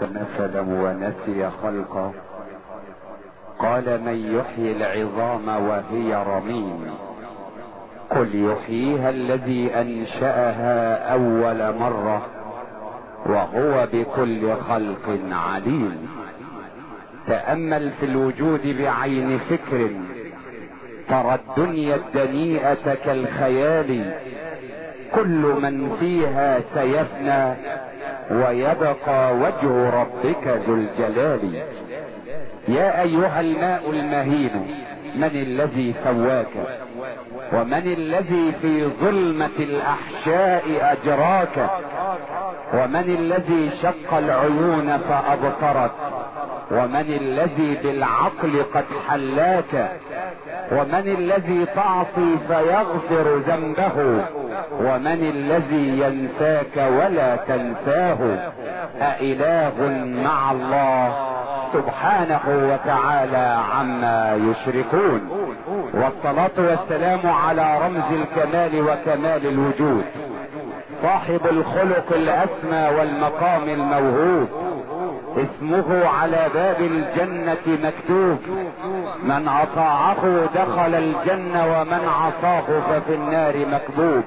مثلا ونسي خلقه. قال من يحيي العظام وهي رميم؟ قل يحييها الذي انشأها اول مرة وهو بكل خلق عليم. تأمل في الوجود بعين فكر، ترى الدنيا الدنيئة كالخيال، كل من فيها سيفنى ويبقى وجه ربك ذو الجلال. يا ايها الماء المهين، من الذي سواك؟ ومن الذي في ظلمة الاحشاء اجراك؟ ومن الذي شق العيون فابصرك؟ ومن الذي بالعقل قد حلاك؟ ومن الذي تعصي فيغفر ذنبه؟ ومن الذي ينساك ولا تنساه؟ أإله مع الله سبحانه وتعالى عما يشركون. والصلاة والسلام على رمز الكمال وكمال الوجود، صاحب الخلق الأسمى والمقام الموهوب، اسمه على باب الجنة مكتوب، من اطاعه دخل الجنة ومن عصاه ففي النار مكبوب.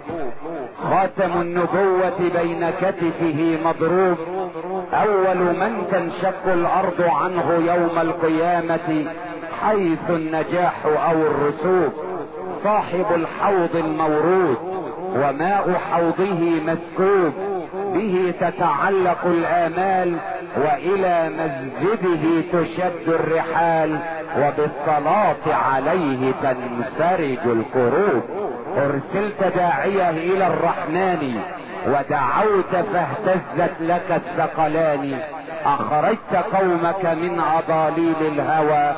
خاتم النبوة بين كتفه مضروب، اول من تنشق الارض عنه يوم القيامة حيث النجاح او الرسوب. صاحب الحوض المورود وماء حوضه مسكوب، به تتعلق الآمال والى مسجده تشد الرحال، وبالصلاة عليه تنفرج الكروب. ارسلت داعية الى الرحمن ودعوت فاهتزت لك الثقلان، اخرجت قومك من اضاليل الهوى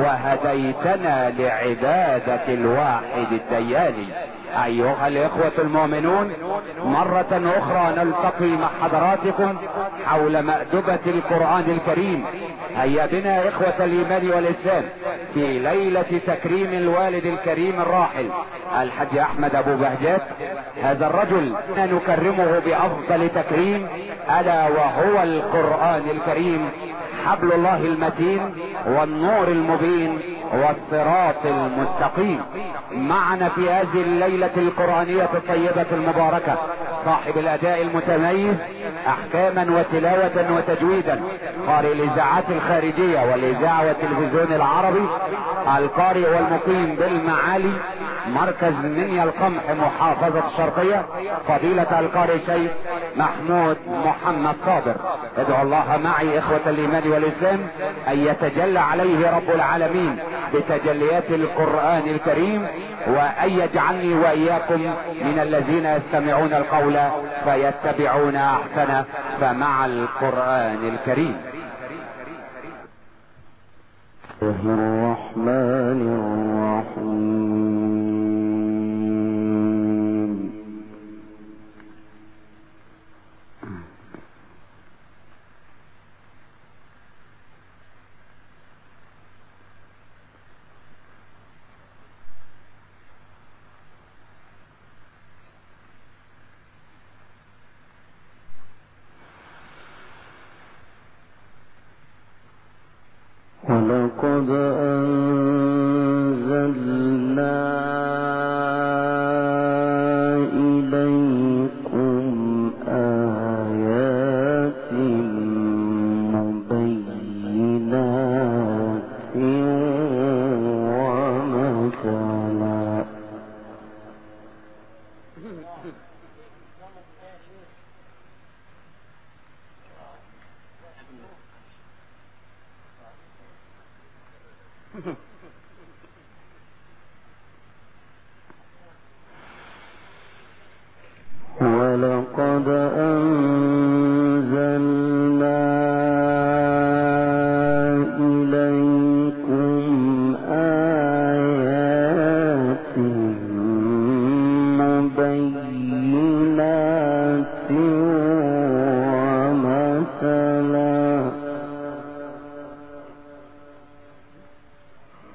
وهديتنا لعبادة الواحد الديان. ايها الاخوة المؤمنون، مرة اخرى نلتقي مع حضراتكم حول مأدبة القرآن الكريم. هيا بنا اخوة الايمان والاسلام في ليلة تكريم الوالد الكريم الراحل الحاج احمد ابو بهجات، هذا الرجل نكرمه بافضل تكريم الا وهو القرآن الكريم، حبل الله المتين والنور المبين والصراط المستقيم. معنا في هذه الليلة القرآنية الطيبة المباركة صاحب الاداء المتميز احكاما وتلاوة وتجويدا، قارئ الاذاعات الخارجية والاذاعة والتلفزيون العربي، القارئ والمقيم بالمعالي مركز منيا القمح محافظة الشرقية، فضيلة القارئ شيخ محمود محمد صابر. ادعو الله معي اخوة الايمان والاسلام ان يتجلى عليه رب العالمين بتجليات القرآن الكريم، وان يجعلني واياكم من الذين يستمعون القول فيتبعون احسنه. فمع القرآن الكريم. الرحمن الرحيم. ولقد أنزلنا إليكم آيات مبينات ومثلا ولقد أنزلنا إليكم آيات مبينات ومثلا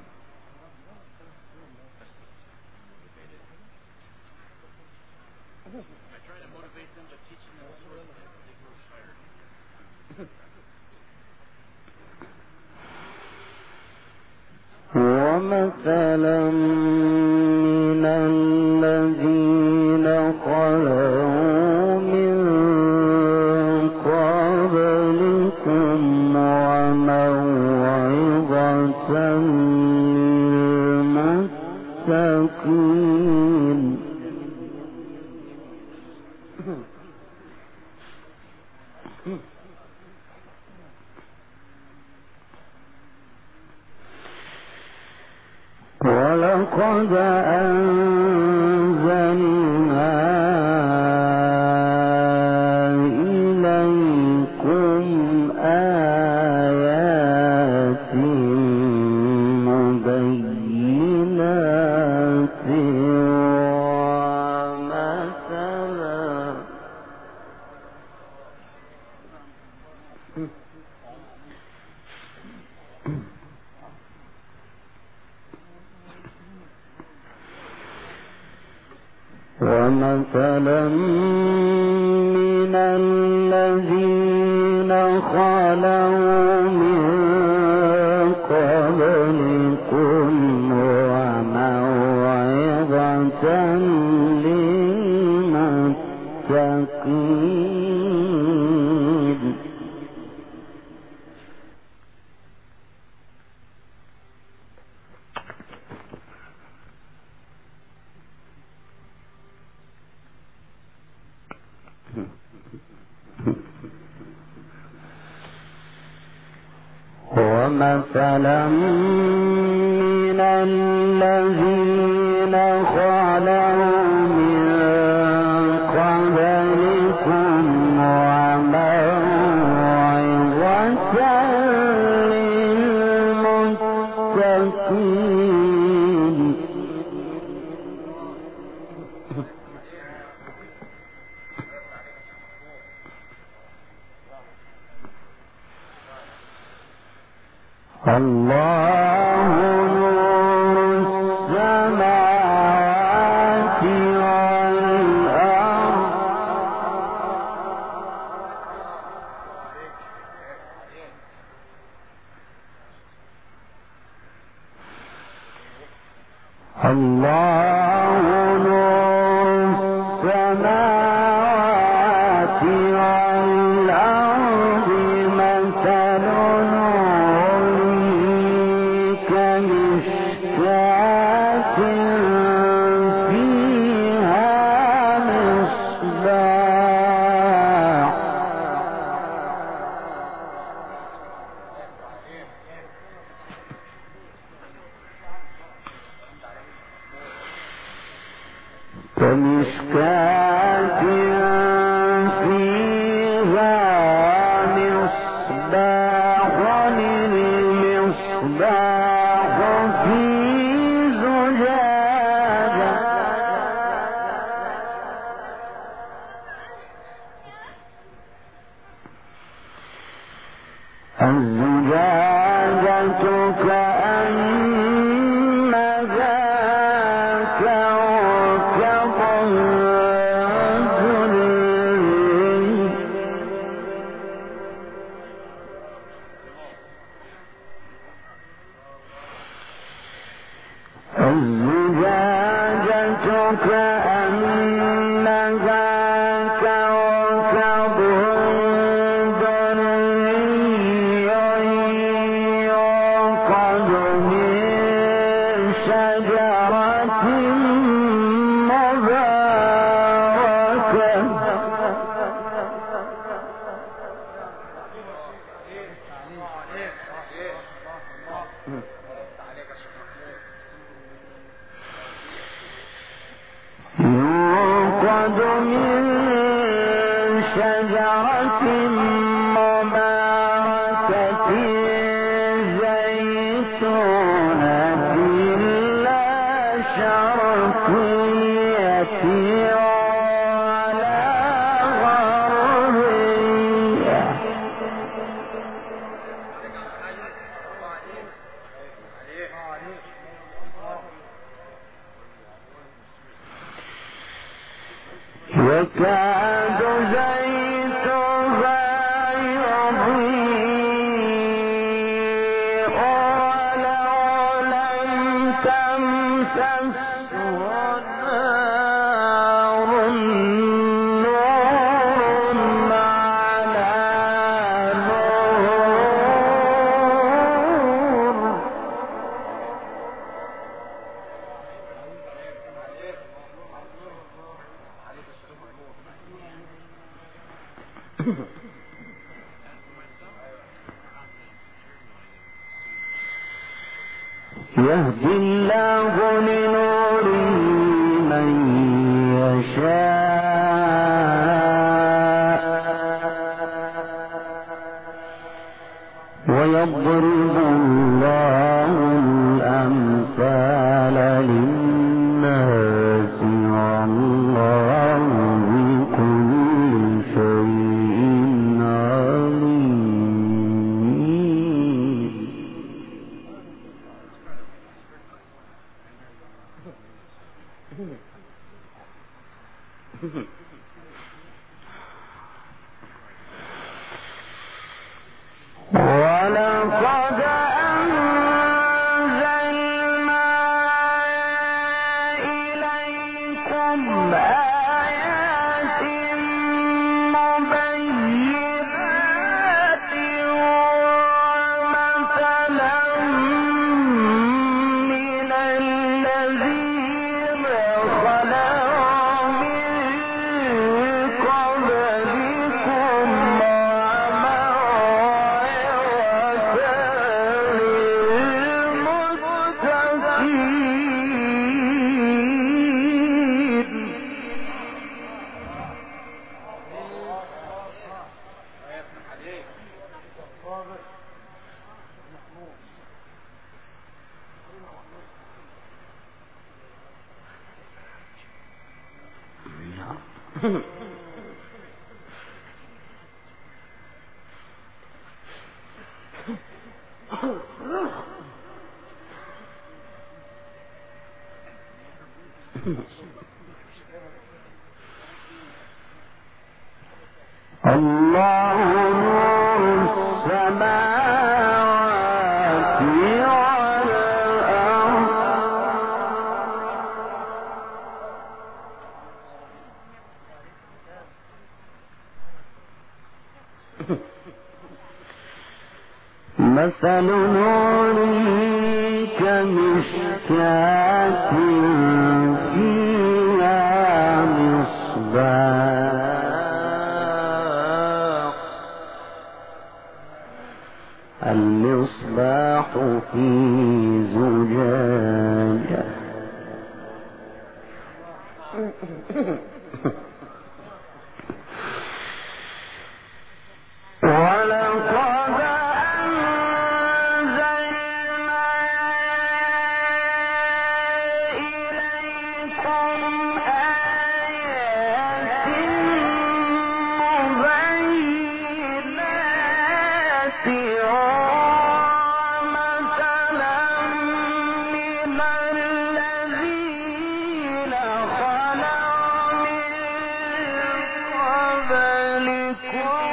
ومثلا من الذين خلوا من قبلكم وموعظة للمتقين ولقد أنزلنا إليكم آيات مبينات ومثلا من الذين خلوا من قبلكم وموعظة للمتقين ومثلا من الذين خلوا من قبلكم وموعظة للمتقين الله نور السماوات والأرض الله نور السماوات والأرض مثل كمشكاة فيها مصباح كمشكاة فيها مصباح المصباح في زجاجة الزجاجة كأنها كوكب دري الزجاجة كأنها كوكب دري يوقد من شجرة مباركة يوقد من شجرة مباركة زيتونة لا شرقية ولا غربية يكاد زيتها يضيء ولو لم يهدي الله لنوره من يشاء ويضرب الله الأمثال للناس والله بكل شيء عليم. ولقد أنزلنا إليكم آيات مبينات ومثلا من الذين خلوا من قبلكم الله نور السماوات والأرض مثل نوره كمشكاة فيها مصباح المصباح في زجاجة ولقد أنزلنا إليكم آيات مبينات ومثلا من الذين خلوا من قبلكم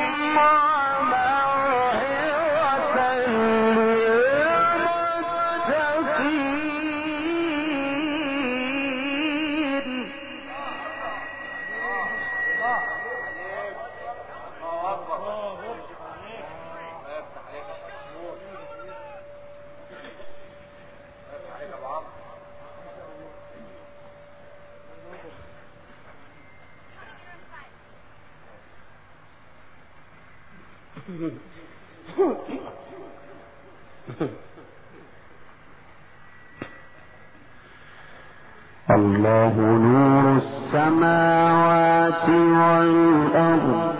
الله نور السماوات والأرض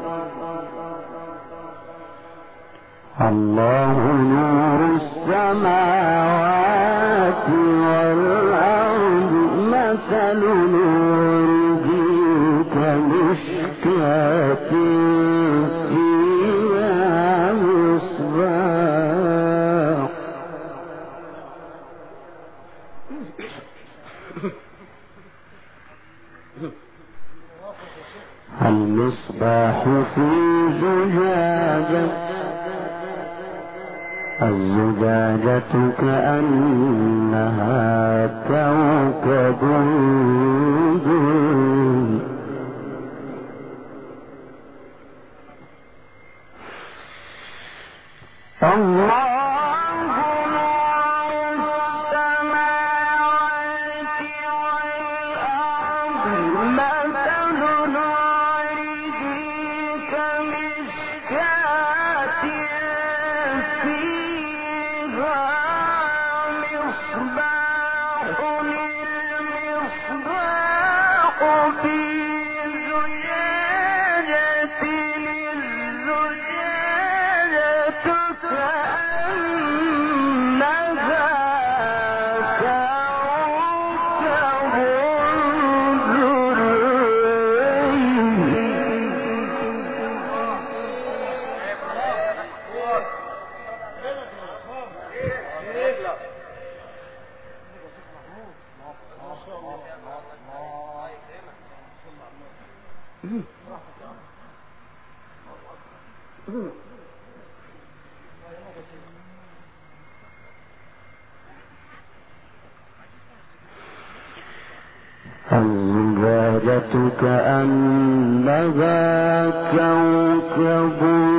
الله نور السماوات والأرض مثل نوره كمشكاة فيها مصباح المصباح في زجاجة الزجاجة كأنها كوكب دري الله الزجاجة كأنها كوكب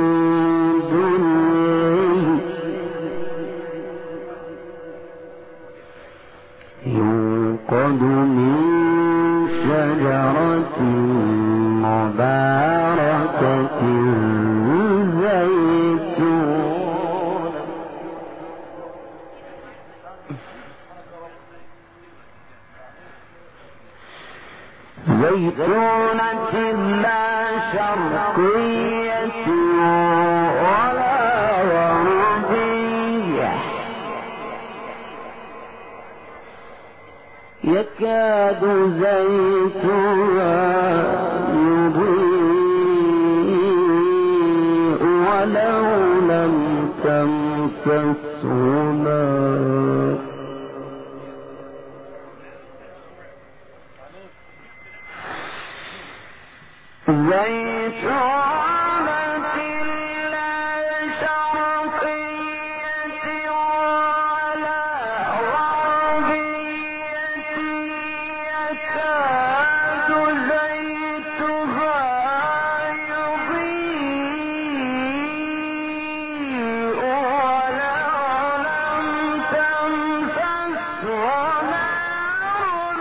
دري يوقد من شجرة مباركة زيتونة لا شرقية ولا غربية يكاد زيتها يضيء ولو لم تمسسه نار زيتونة لا شرقية ولا غربية يكاد زيتها يضيء ولو لم تمسسه نار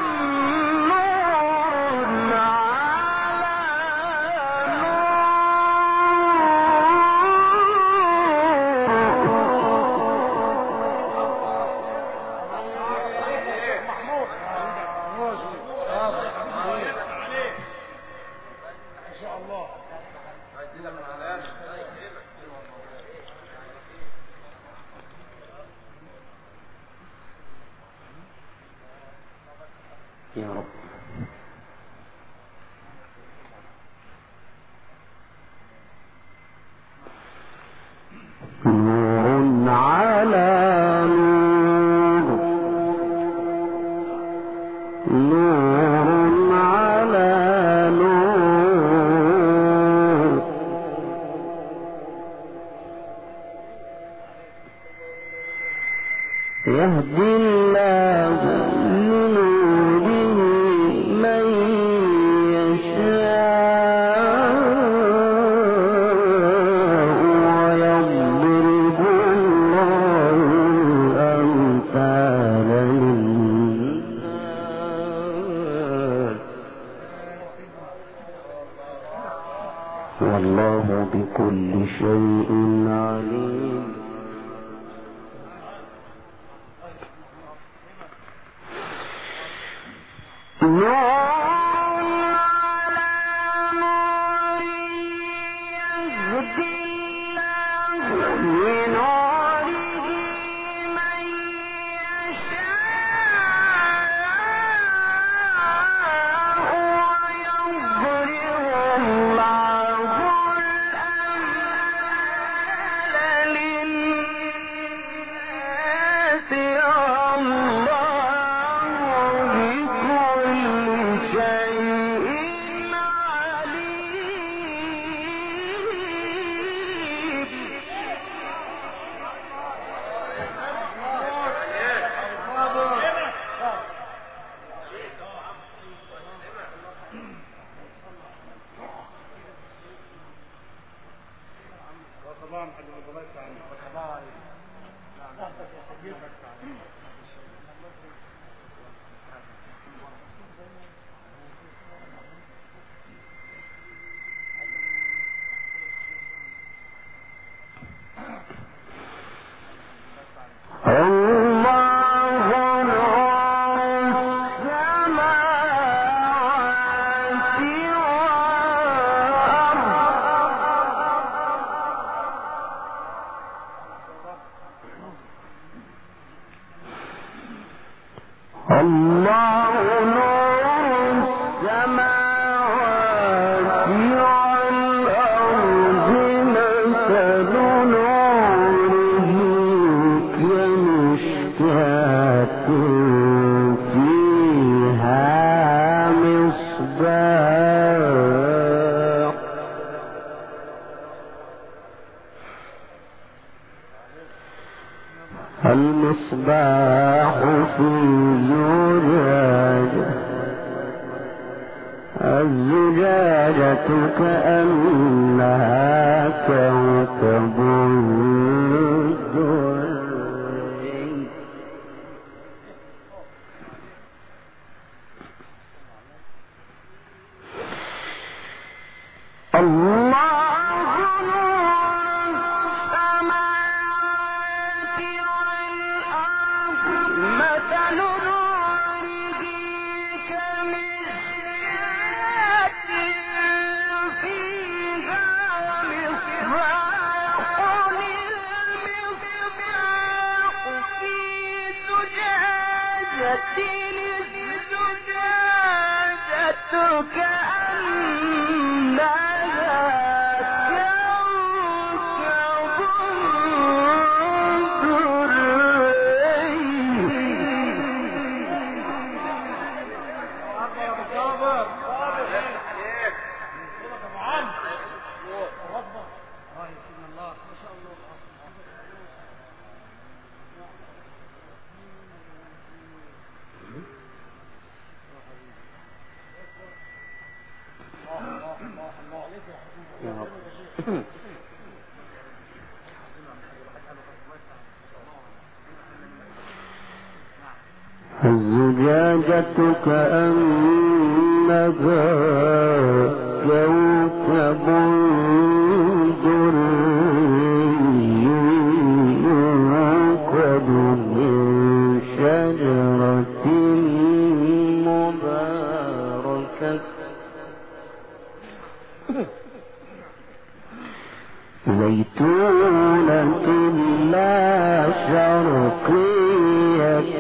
يا رب. نور على نور نور على نور يهدي الله لنوره من يشاء ويضرب الله الأمثال للناس والله بكل شيء عليم. الله نور السماوات والأرض مثل نوره كمشكاة فيها مصباح المصباح في زجاجة الزجاجة كأنها كوكب دري الزجاجة كأنها كوكب دري يوقد من شجرة مباركة زيتونة لا شرقية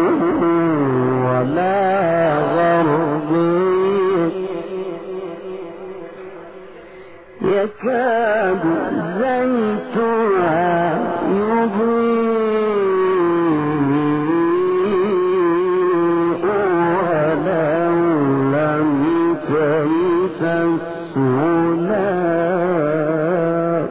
ولا غربية يكاد زيتها يضيء ولو لم تمسسه نار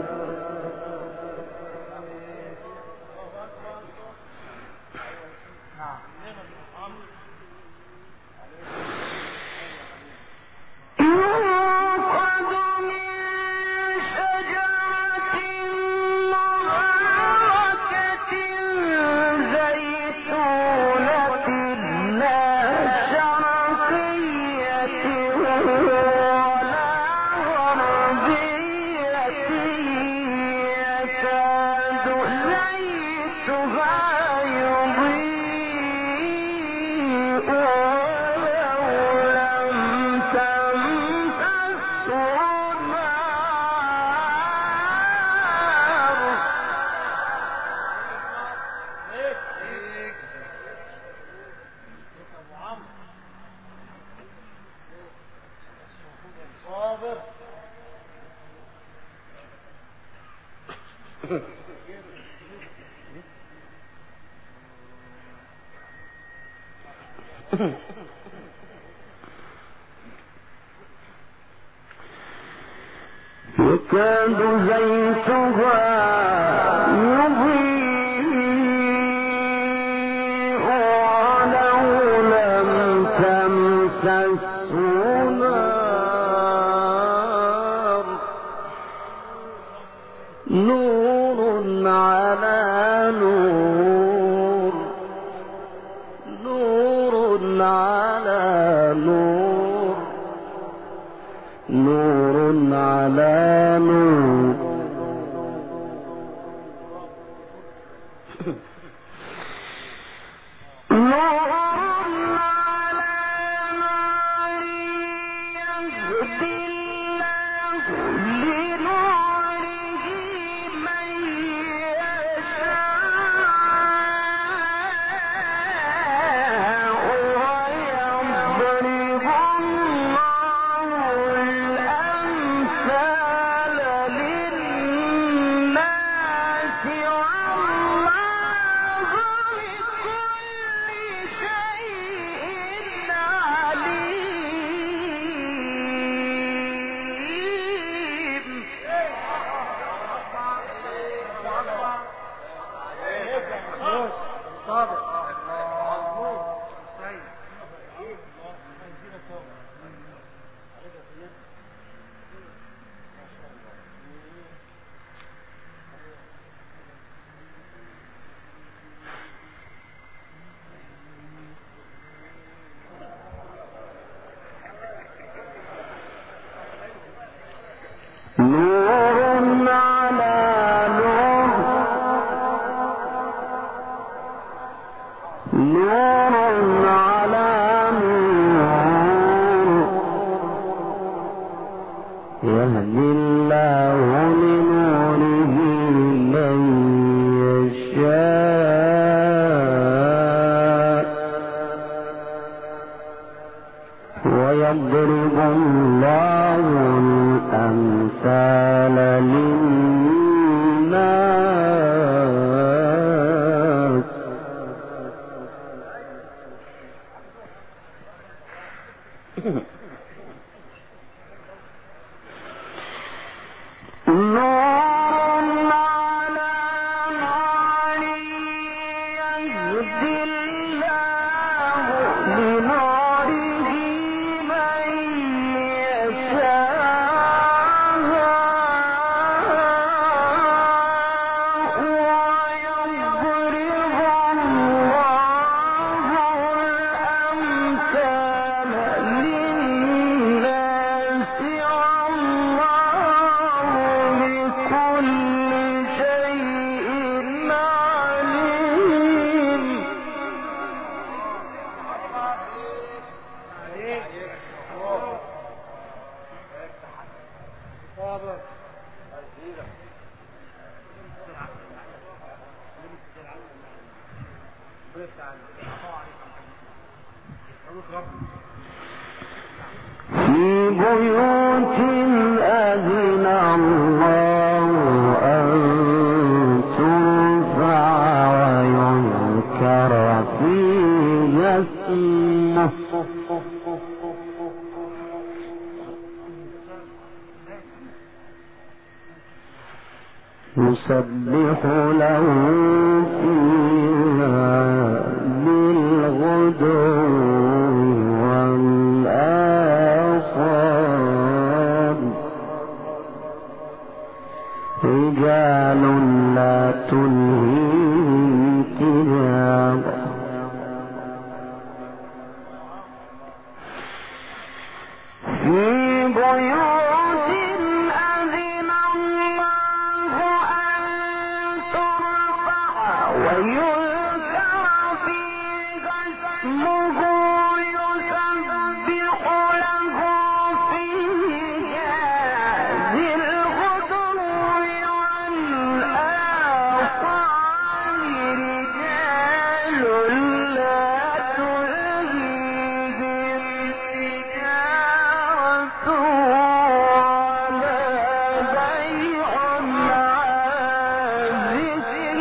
يكاد زيتها يضيء ولو لم تمسسه نار نور على نور نور على نور نور على نور نور على نور يهدي الله لنوره من يشاء ويضرب الله الأمثال للناس في بيوت أذن الله أن ترفع ويذكر فيها اسمه يسبح له فيها بالغدو والآصال رجال لا تلهيهم تجارة في بيوت أذن الله أن ترفع ويذكر فيها اسمه يسبح له فيها بالغدو والآصال رجال لا تلهيهم تجارة ولا بيع عن ذكر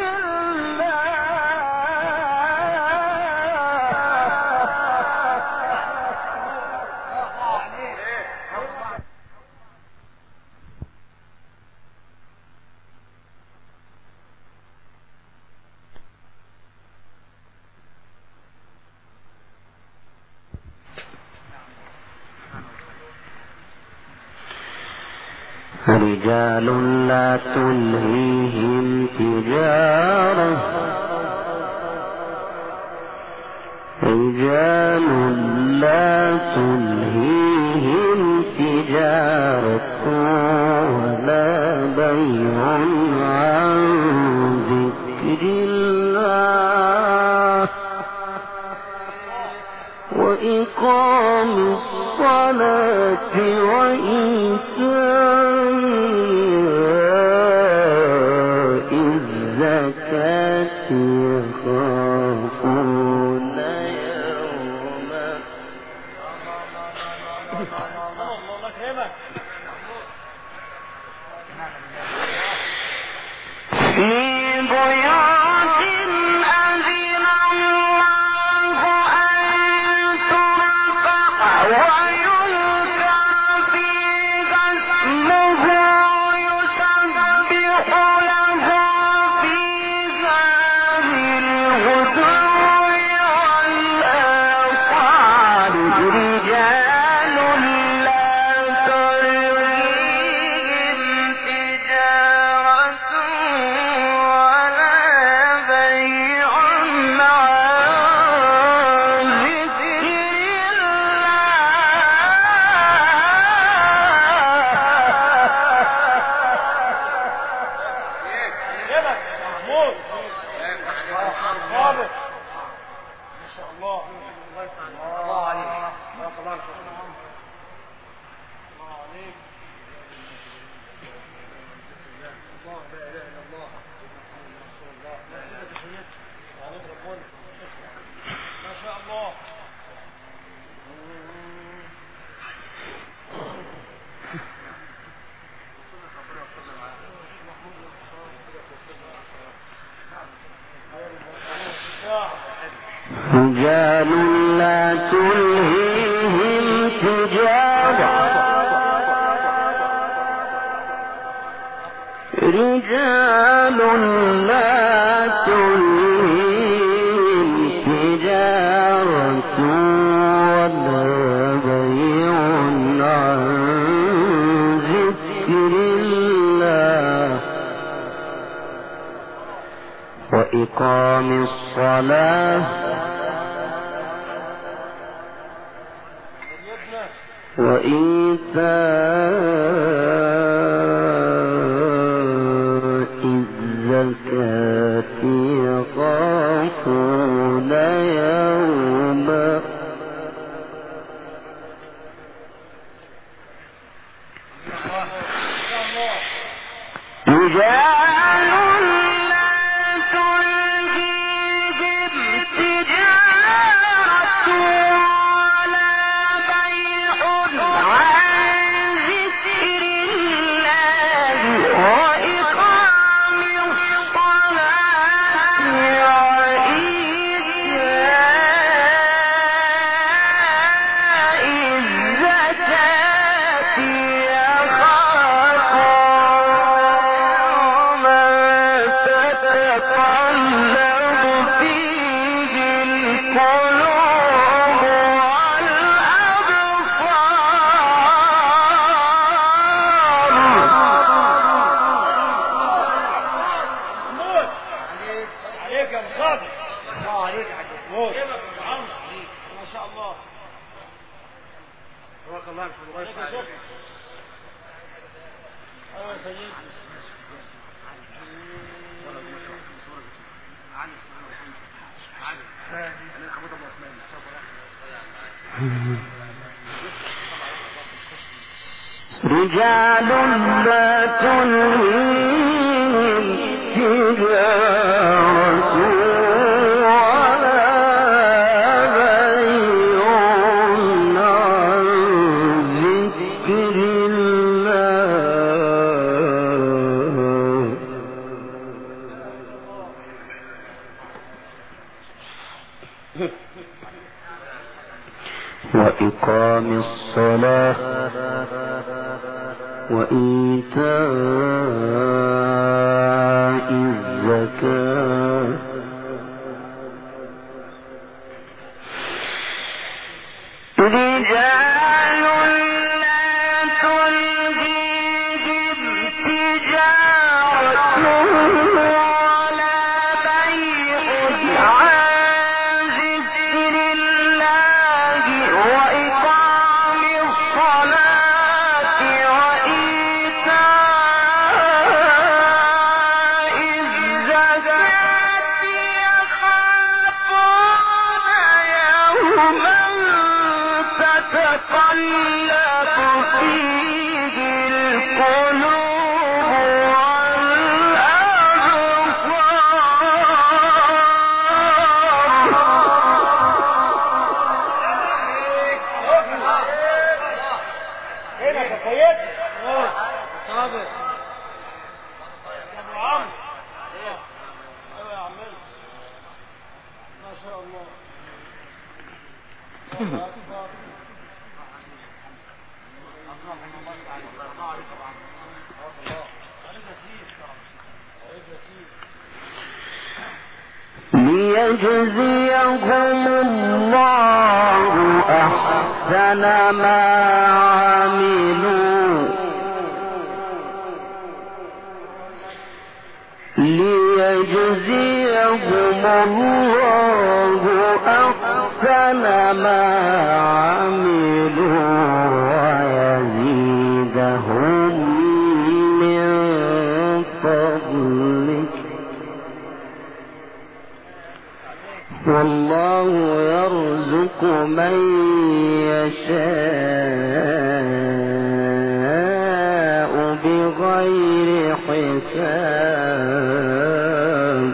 رجال لا تلهيهم تجارة رجال لا تلهيهم تجارة ولا بيع عن ذكر الله وإقام الصلاة وإيتاء الزكاة يخافون يوما في بيوت أذن الله أن ترفع ويذكر فيها اسمه يسبح له فيها بالغدو والآصال رجال لا تلهيهم تجارة ولا بيع عن ذكر رجال لا تلهيهم تجارة رجال لا تلهيهم تجارة ولا بيع عن ذكر الله وإقام الصلاة وإيتاء الزكاة يخافون يوما رجال لا تلهيهم تجارة ولا بيع عن ذكر الله وإقام الصلاة وإيتاء الزكاة رجال لا تلهيهم تجارة ولا بيع عن ذكر الله وإقام الصلاة وإيتاء الزكاة يخافون يوما تتقلب فيه القلوب ليجزيهم الله أحسن ما عملوا ليجزيهم الله أحسن ما عملوا ويزيدهم من فضله والله يرزق من يشاء بغير حساب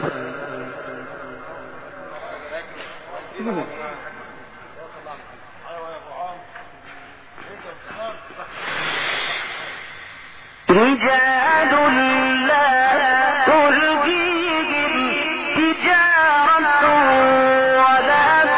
رجال لا تلهيهم تجارة ولا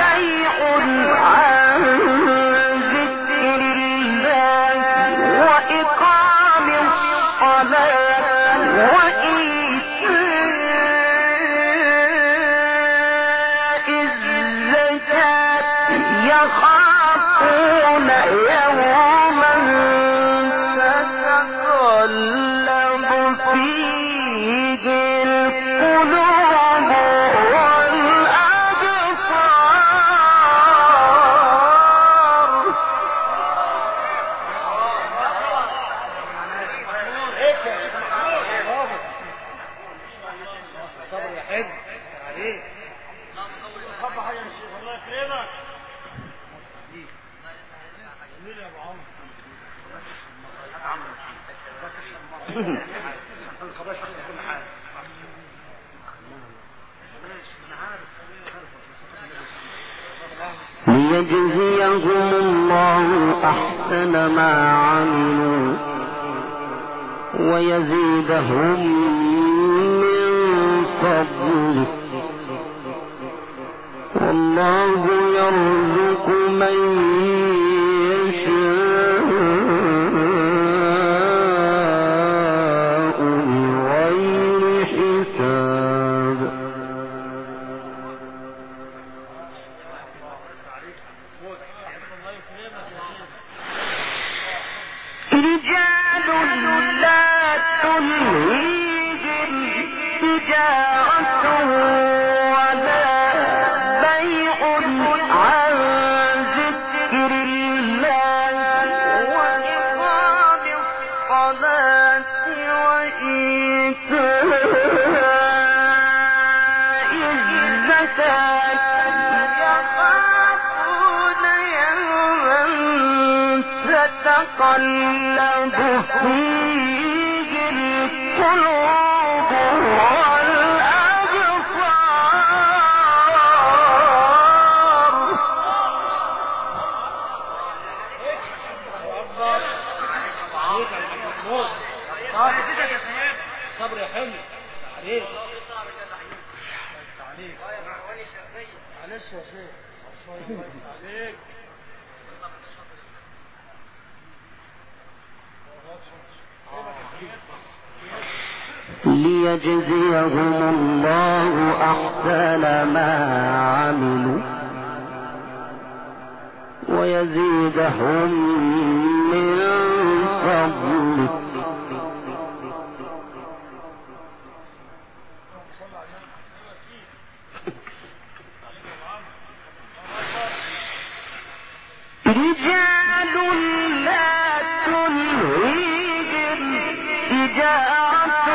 حلو عليك خبى حاجه يا شيخ الله يكرمك جميل يا ابو عمرو ليجزيهم الله أحسن ما عملوا ويزيدهم من فضله والله يرزق من يشاء بغير حساب رجال لا تلهيهم تجارة ولا بيع عن ذكر الله وإقام الصلاة وإيتاء الزكاة يخافون يوما تتقلب فيه القلوب صبر يا حلو عليك معلش يا شيخ عليك ليجزيهم الله أحسن ما عملوا ويزيدهم من فضله رجال لا تلهيهم تجارة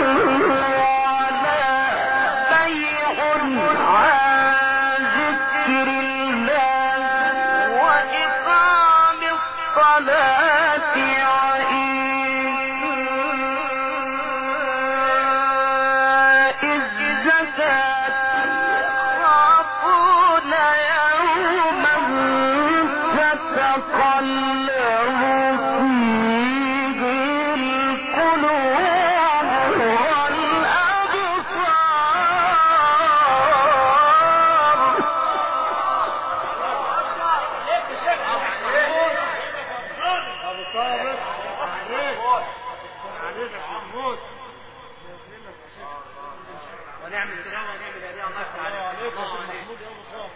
ولا بيع عن ذكر الله وإقام الصلاة وإيتاء الزكاة يخافون يوما تتقلب فيه القلوب ونعمل كده ونعمل هديه الله يفتح عليك عليك يا شيخ محمود يا ابو صالح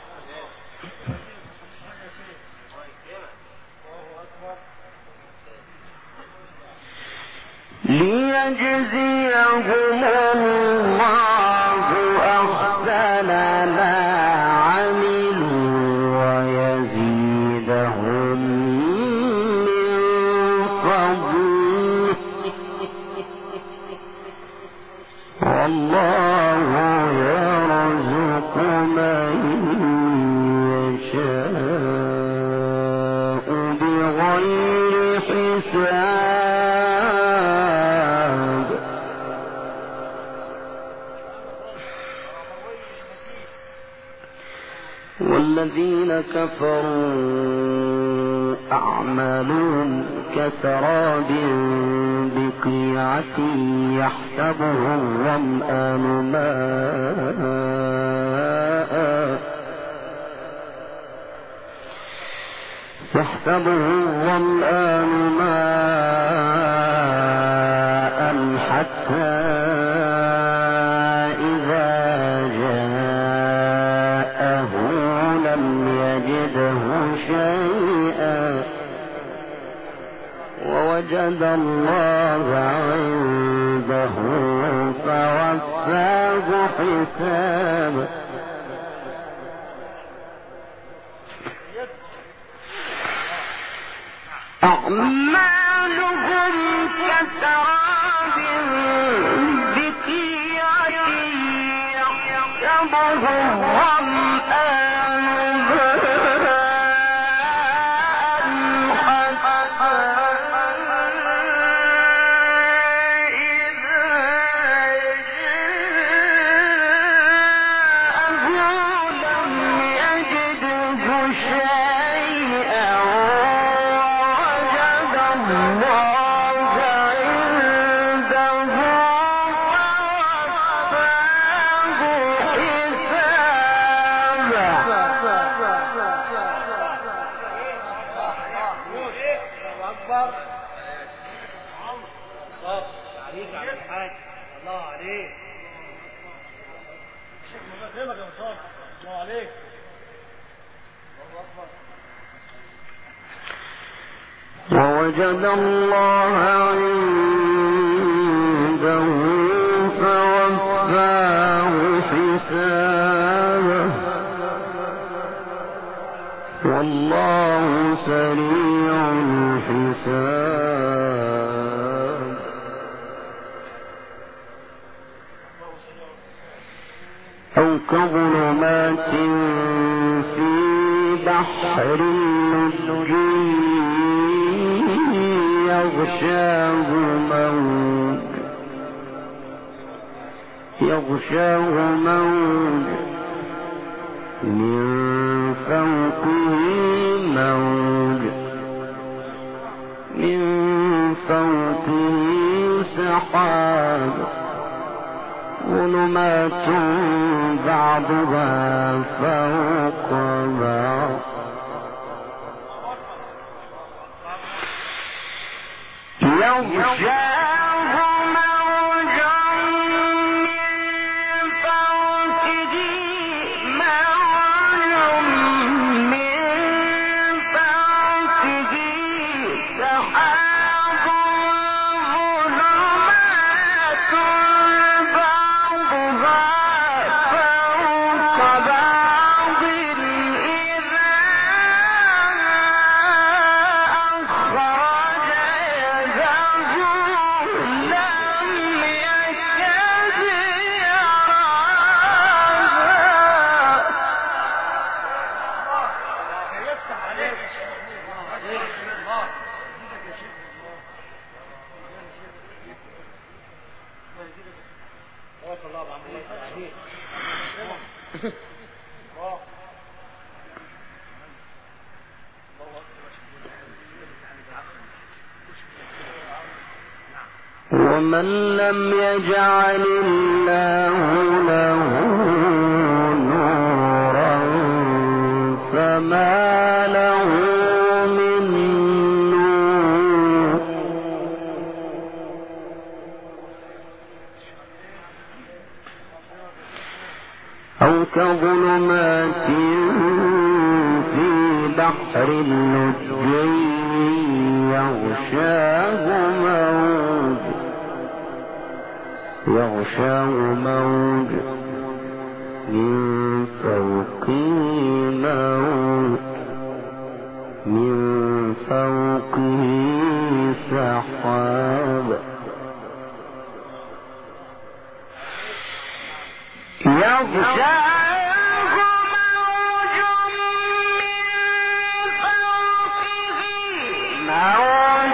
ليجزيهم الله أحسن ما عملوا ويزيدهم من فضله والله يرزق من يشاء بغير حساب والذين كفروا أعمالهم كسراب بقيعة يحسبه الظمآن ماء حتى إذا جاءه لم يجده شيئا ووجد الله عنده فوفاه حسابه أعمالهم كسراب بقيعة ووجد الله عنده فوفاه حسابه والله سريع الحساب أو كظلمات في بحر لجي يغشاه موج من فوقه موج من فوقه سحاب ظلمات بعضها فوق بعض يغشاه موج من فوقه موج من فوقه سحاب ظلمات بعضها فوق بعض إذا أخرج ومن لم يجعل الله له نورا فما له من نور أو كظلمات في بحر لجي يغشاه موج من فوقه موج من فوقه سحاب يغشاه موج من فوقه موج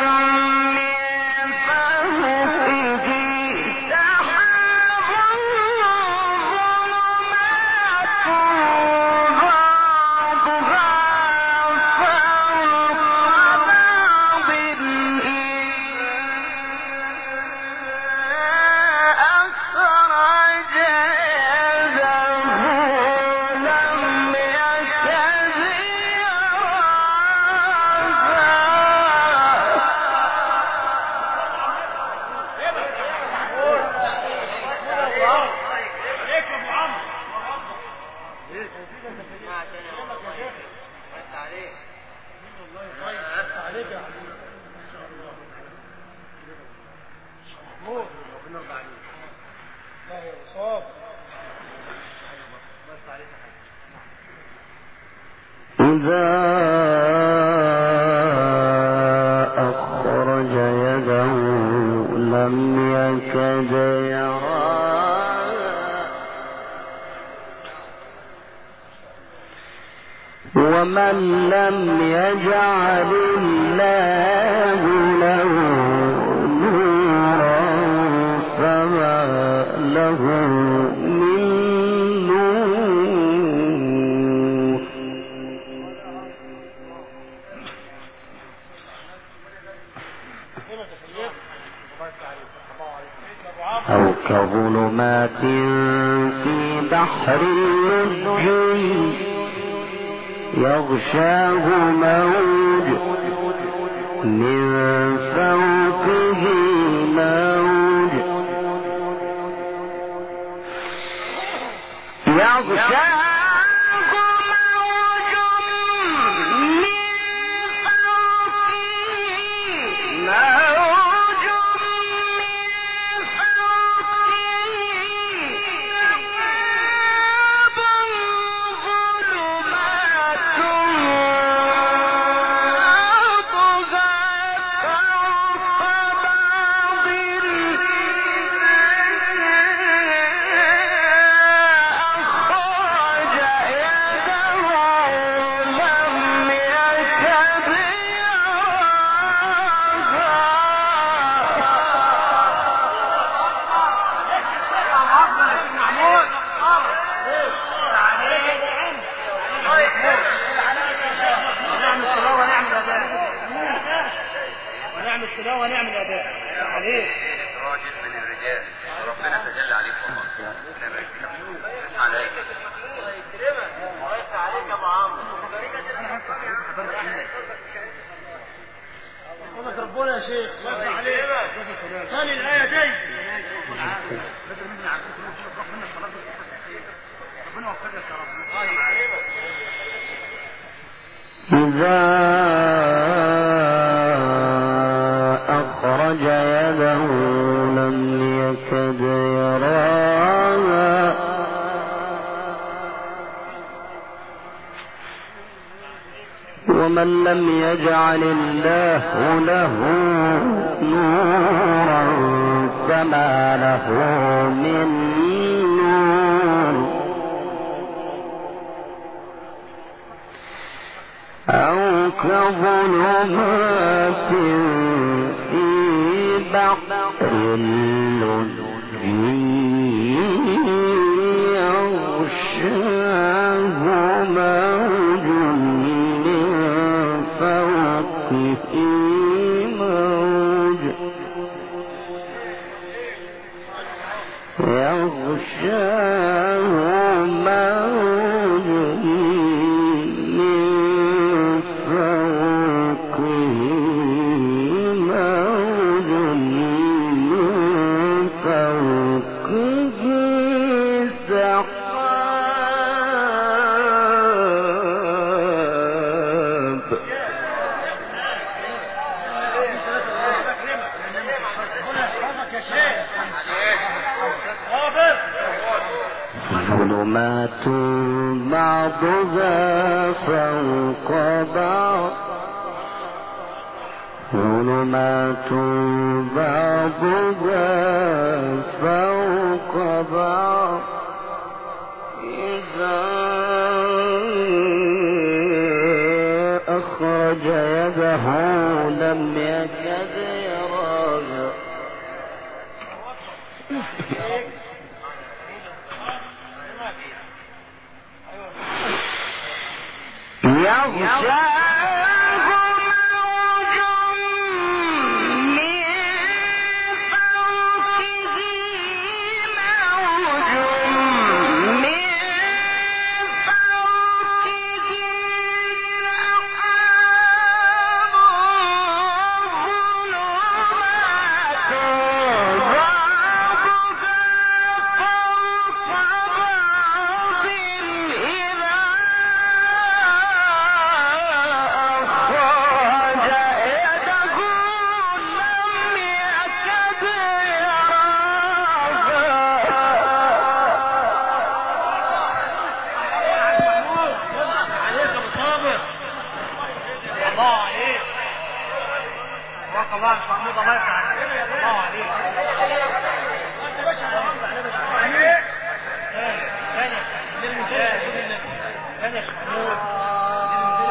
إذا أخرج يده لم يكد يراها ومن لم يجعل الله له نورا فما له من نور. أو كظلمات في بحر اللجي يغشاه موج من فوقه موج يغشاه ونعمل أداء عليه. راجل من الرجال وربنا تجلى عليك والله. اسمع عليك. الله يكرمك. الله يفتح عليك يا ابو عمرو. الله ربنا يا شيخ. الله يفتح عليك. قال الآية دي. بدل من عبد ربنا صلاة ربنا وفقك يا رب. إذا أخرج يده لم يكد يراها ومن لم يجعل الله له نورا فما له من نور. أو كظلمات في بحر اللجي يغشاه موج من فوقه موج يغشاه موج ظلمات بعضها فوق بعض ظلمات بعضها فوق بعض إذا أخرج يده لم يكد يراها يغشاه موج من فوقه موج من فوقه سحاب ظلمات بعضها فوق بعض إذا الله محمود الله يفتح عليك. الله عليك. ثانية محمود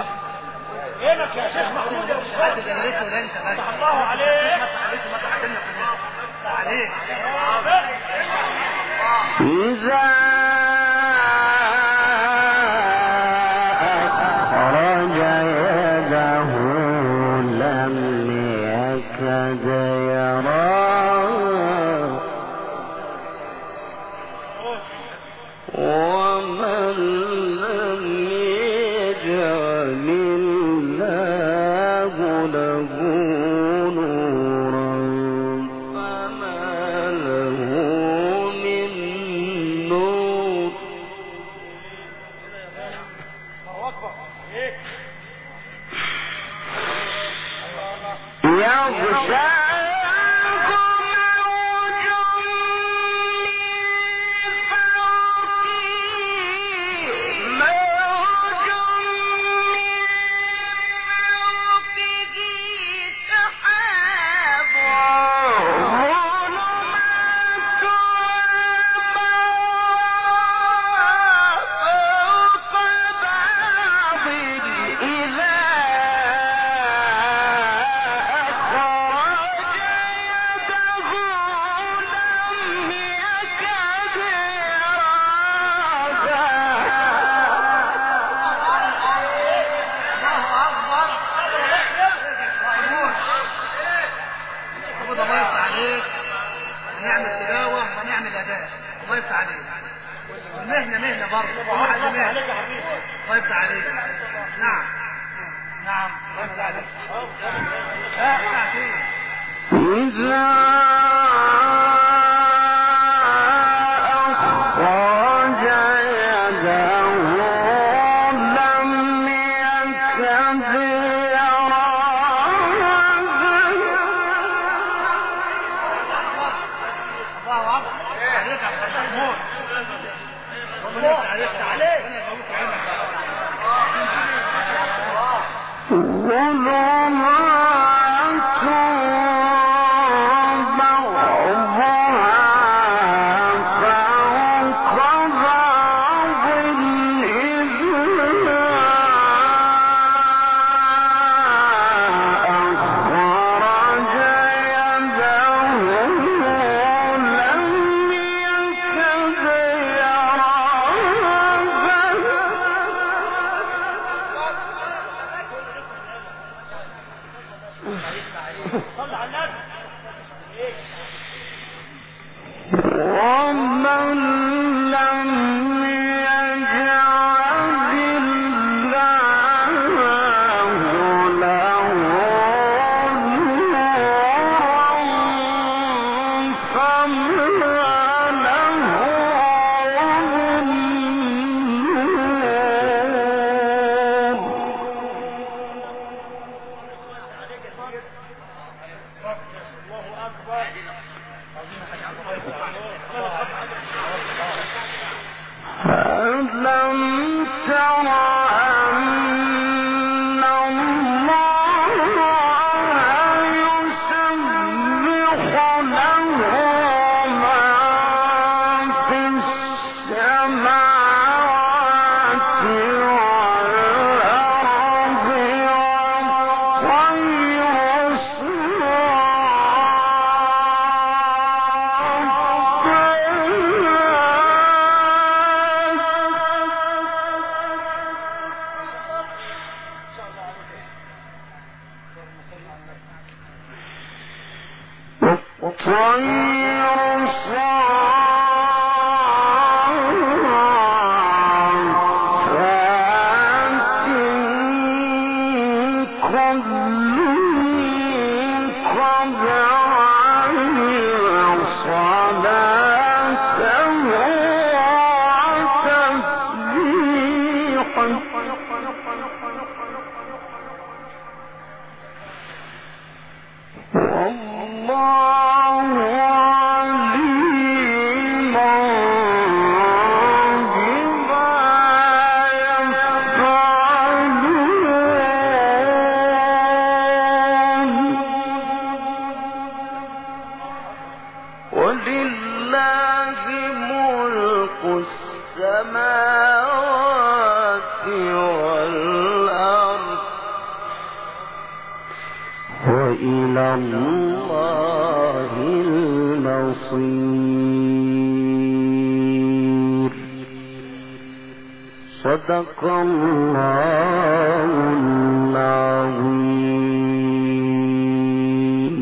يا شيخ محمود يا استاذ الله عليك عليك إذا أخرج يده لم يكد يراها ومن لم يجعل الله له نورا فما له من نور يغشى مهنة برضه واحد مهنة الله يفتح عليك نعم الله يفتح عليك إذا أخرج يده لم يكد يراها الله أكبر عليك يا محمود ظلمات بعضها فوق بعض إذا أخرج يده لم يكد ومن لم يجعل الله له نورا فما له من ألم تر أن الله يسبح له ما في السماوات والأرض والطير والطير صافات كل قد علم صلاته وتسبيحه والله عليم بما يفعلون ولله ملك السماوات والأرض الله المصير. صدق الله العظيم.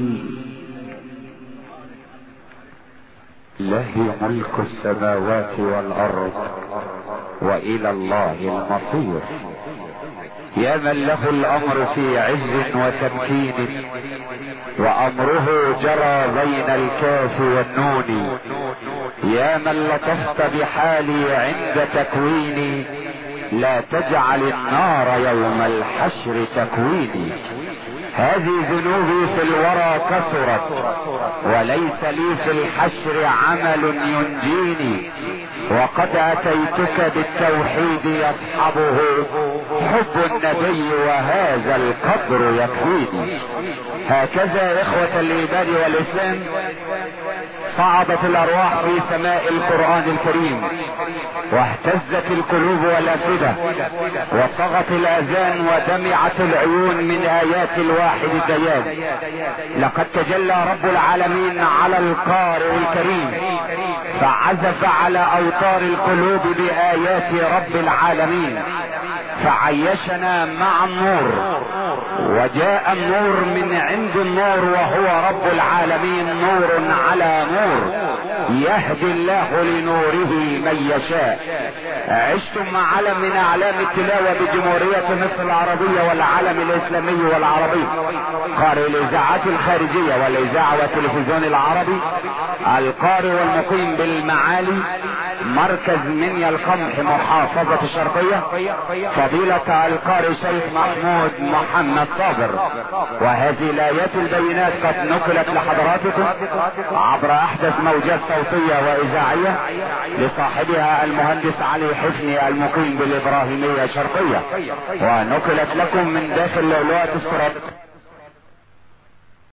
له ملك السماوات والأرض وإلى الله المصير. يا من له الأمر في عز وتمكين، وأمره جرى بين الكاف والنون. يا من لطفت بحالي عند تكويني، لا تجعل النار يوم الحشر تكويني. هذه ذنوبي في الورى كثرت، وليس لي في الحشر عمل ينجيني. وقد أتيتك بالتوحيد يصحبه حب النبي، وهذا القدر يكفيني. هكذا إخوة الإيمان والإسلام صعدت الأرواح في سماء القرآن الكريم، واهتزت القلوب والأفئدة، وصغت الآذان ودمعت العيون من آيات الواحد الديان. لقد تجلى رب العالمين على القارئ الكريم، فعزف على أوتار القلوب بآيات رب العالمين، فعيشنا مع النور. وجاء النور من عند النور، وهو رب العالمين، نور على نور، يهدي الله لنوره من يشاء. عشتم مع علم من اعلام التلاوة بجمهورية مصر العربية والعالم الاسلامي والعربي، قارئ الاذاعات الخارجية والاذاعة والتلفزيون العربي، القارئ والمقيم بالمعالي، مركز منيا القمح، محافظة الشرقية، فضيلة القارئ شيخ محمود محمد صابر. وهذه الايات البينات قد نقلت لحضراتكم عبر احدث موجات صوتية واذاعية لصاحبها المهندس علي حفني المقيم بالابراهيمية الشرقية، ونقلت لكم من داخل لؤلؤة الصراط.